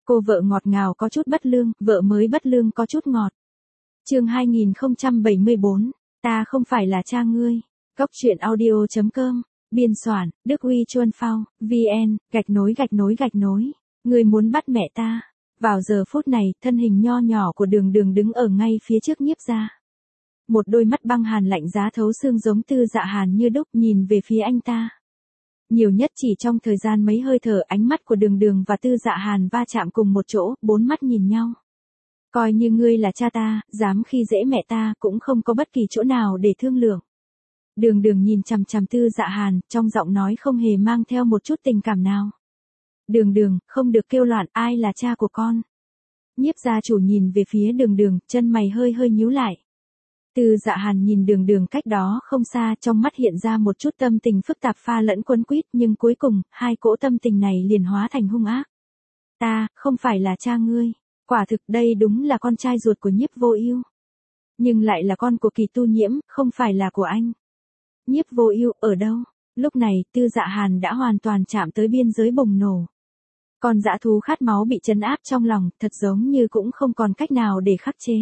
Cô vợ ngọt ngào có chút bất lương, vợ mới bất lương có chút ngọt. Chương 2074, ta không phải là cha ngươi. Góc truyện audio.com, biên soạn, Đức Huy Chuân Phao, VN, _. Ngươi muốn bắt mẹ ta. Vào giờ phút này, thân hình nho nhỏ của Đường Đường đứng ở ngay phía trước Nhiếp gia. Một đôi mắt băng hàn lạnh giá thấu xương giống Tư Dạ Hàn như đúc nhìn về phía anh ta. Nhiều nhất chỉ trong thời gian mấy hơi thở, ánh mắt của Đường Đường và Tư Dạ Hàn va chạm cùng một chỗ, bốn mắt nhìn nhau. Coi như ngươi là cha ta, dám khi dễ mẹ ta, cũng không có bất kỳ chỗ nào để thương lượng. Đường Đường nhìn chằm chằm Tư Dạ Hàn, trong giọng nói không hề mang theo một chút tình cảm nào. Đường Đường, không được kêu loạn, ai là cha của con? Nhiếp gia chủ nhìn về phía Đường Đường, chân mày hơi hơi nhíu lại. Tư Dạ Hàn nhìn Đường Đường cách đó không xa, trong mắt hiện ra một chút tâm tình phức tạp pha lẫn quấn quýt, nhưng cuối cùng, hai cỗ tâm tình này liền hóa thành hung ác. Ta, không phải là cha ngươi. Quả thực đây đúng là con trai ruột của Nhiếp Vô Ưu. Nhưng lại là con của Kỳ Tu Nhiễm, không phải là của anh. Nhiếp Vô Ưu ở đâu? Lúc này, Tư Dạ Hàn đã hoàn toàn chạm tới biên giới bùng nổ. Con dã thú khát máu bị trấn áp trong lòng, thật giống như cũng không còn cách nào để khắc chế.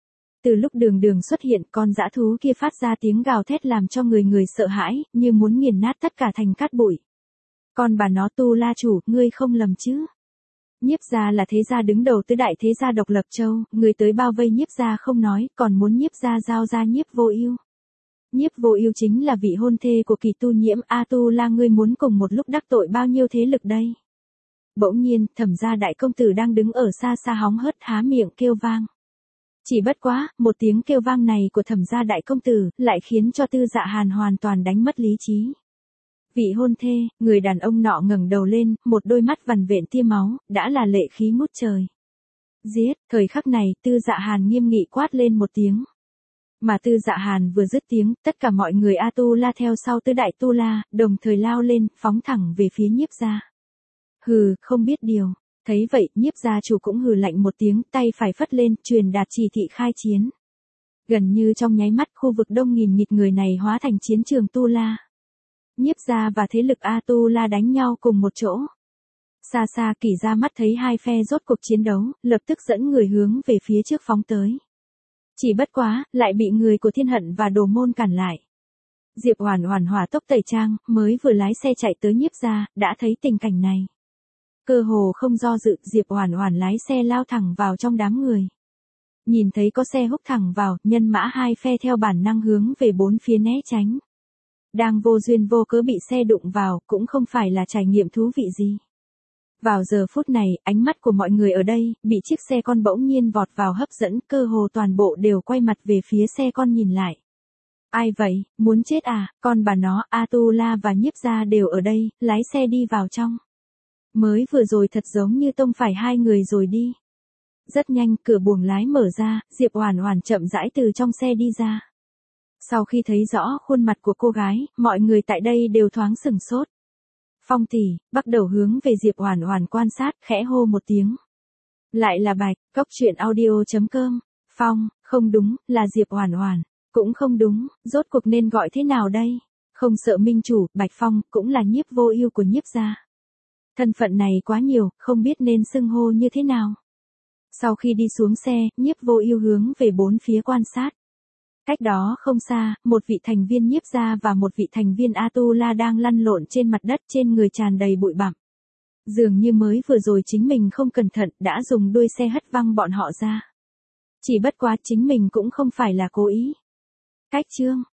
Từ lúc Đường Đường xuất hiện, con dã thú kia phát ra tiếng gào thét làm cho người sợ hãi, như muốn nghiền nát tất cả thành cát bụi. Con bà nó Tu La chủ, ngươi không lầm chứ? Nhiếp gia là thế gia đứng đầu tứ đại thế gia độc lập châu, người tới bao vây Nhiếp gia không nói, còn muốn Nhiếp gia giao ra Nhiếp Vô Ưu. Nhiếp Vô Ưu chính là vị hôn thê của Kỳ Tu Nhiễm, A Tu La, ngươi muốn cùng một lúc đắc tội bao nhiêu thế lực đây? Bỗng nhiên, Thẩm gia đại công tử đang đứng ở xa xa hóng hớt há miệng kêu vang. Chỉ bất quá, một tiếng kêu vang này của Thẩm gia đại công tử, lại khiến cho Tư Dạ Hàn hoàn toàn đánh mất lý trí. Vị hôn thê, người đàn ông nọ ngẩng đầu lên, một đôi mắt vằn vện tia máu, đã là lệ khí ngút trời. Giết, thời khắc này, Tư Dạ Hàn nghiêm nghị quát lên một tiếng. Mà Tư Dạ Hàn vừa dứt tiếng, tất cả mọi người A Tu La theo sau tứ đại Tu La, đồng thời lao lên, phóng thẳng về phía Nhiếp gia. Hừ, không biết điều. Thấy vậy, Nhiếp gia chủ cũng hừ lạnh một tiếng, tay phải phất lên, truyền đạt chỉ thị khai chiến. Gần như trong nháy mắt, khu vực đông nghìn nghịt người này hóa thành chiến trường Tu La. Nhiếp gia và thế lực A Tu La đánh nhau cùng một chỗ. Xa xa Kỷ Gia mắt thấy hai phe rốt cuộc chiến đấu, lập tức dẫn người hướng về phía trước phóng tới. Chỉ bất quá, lại bị người của Thiên Hận và Đồ Môn cản lại. Diệp Oản Oản hỏa tốc tẩy trang, mới vừa lái xe chạy tới Nhiếp gia, đã thấy tình cảnh này. Cơ hồ không do dự, Diệp Oản Oản lái xe lao thẳng vào trong đám người. Nhìn thấy có xe húc thẳng vào, nhân mã hai phe theo bản năng hướng về bốn phía né tránh. Đang vô duyên vô cớ bị xe đụng vào, cũng không phải là trải nghiệm thú vị gì. Vào giờ phút này, ánh mắt của mọi người ở đây, bị chiếc xe con bỗng nhiên vọt vào hấp dẫn, cơ hồ toàn bộ đều quay mặt về phía xe con nhìn lại. Ai vậy, muốn chết à, con bà nó, A Tu La và Nhiếp gia đều ở đây, lái xe đi vào trong. Mới vừa rồi thật giống như tông phải hai người rồi đi. Rất nhanh, cửa buồng lái mở ra, Diệp Oản Oản chậm rãi từ trong xe đi ra. Sau khi thấy rõ khuôn mặt của cô gái, mọi người tại đây đều thoáng sửng sốt. Phong tỷ, bắt đầu hướng về Diệp Oản Oản quan sát, khẽ hô một tiếng. Lại là Bạch, góc truyện audio.com. Phong, không đúng, là Diệp Oản Oản. Cũng không đúng, rốt cuộc nên gọi thế nào đây? Không sợ minh chủ, Bạch Phong, cũng là Nhiếp Vô Ưu của Nhiếp gia. Thân phận này quá nhiều, không biết nên xưng hô như thế nào. Sau khi đi xuống xe, Nhiếp Vô Ưu hướng về bốn phía quan sát. Cách đó không xa, một vị thành viên Nhiếp gia và một vị thành viên A Tu La đang lăn lộn trên mặt đất, trên người tràn đầy bụi bặm. Dường như mới vừa rồi chính mình không cẩn thận, đã dùng đuôi xe hất văng bọn họ ra. Chỉ bất quá chính mình cũng không phải là cố ý. Cách chương